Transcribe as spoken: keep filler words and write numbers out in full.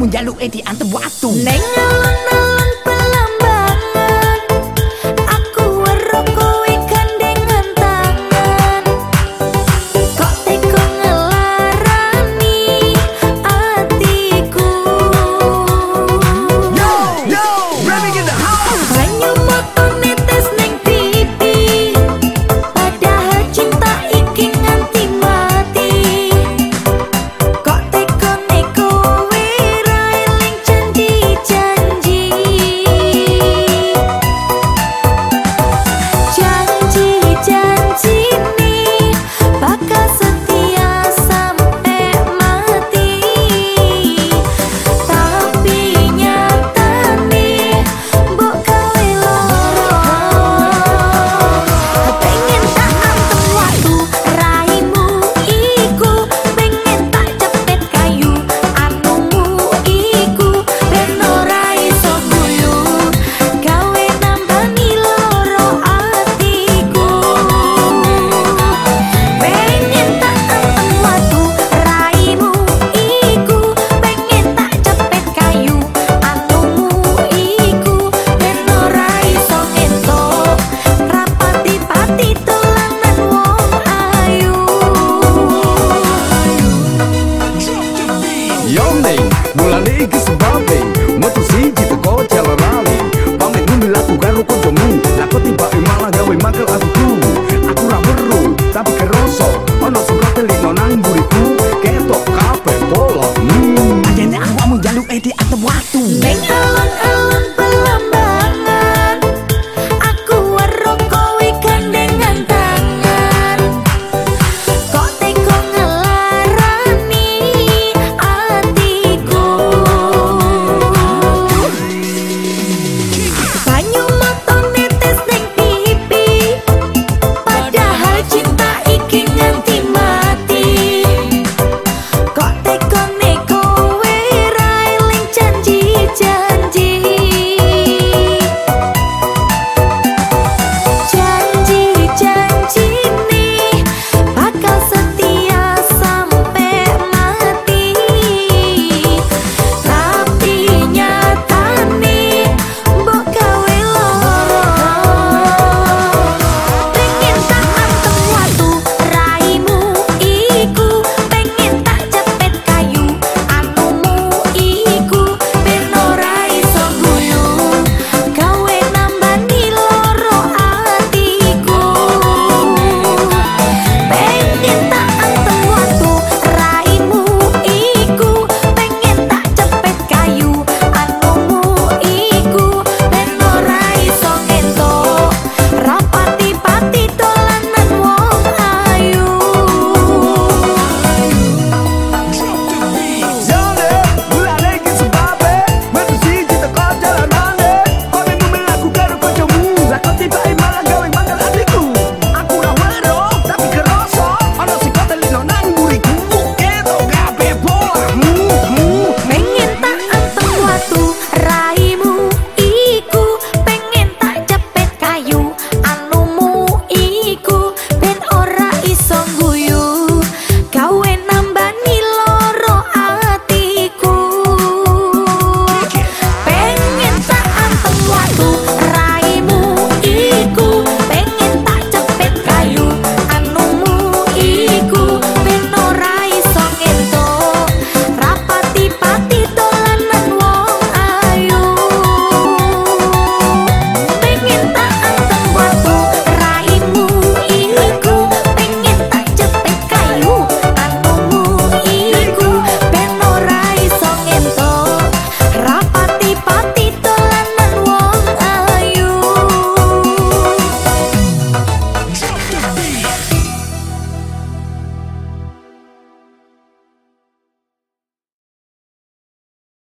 Kamu njaluke diantem watu Neng alon-alon pelambangan aku weruh kowe gandengan tangan kok teko ngelarani atiku Yo, yo, rapping in the house banyu moto netes neng pipi padahal cinta iki nganti mati kok teko neko wira eling janji-janji janji-janji nih bakal setia sampai mati tapi nyata nih mbok gawe loro pengen tak antem waktu raimu iku pengen tak cepet kayu anumu iku ben ora iso guyu gawe nambani loro atiku pengen tak antem waktu raimu iku pengen tak cepet kayu anumu iku ben ora iso ngetok rapati-pati dolanan wong ayu Yo, Neng, mulane iki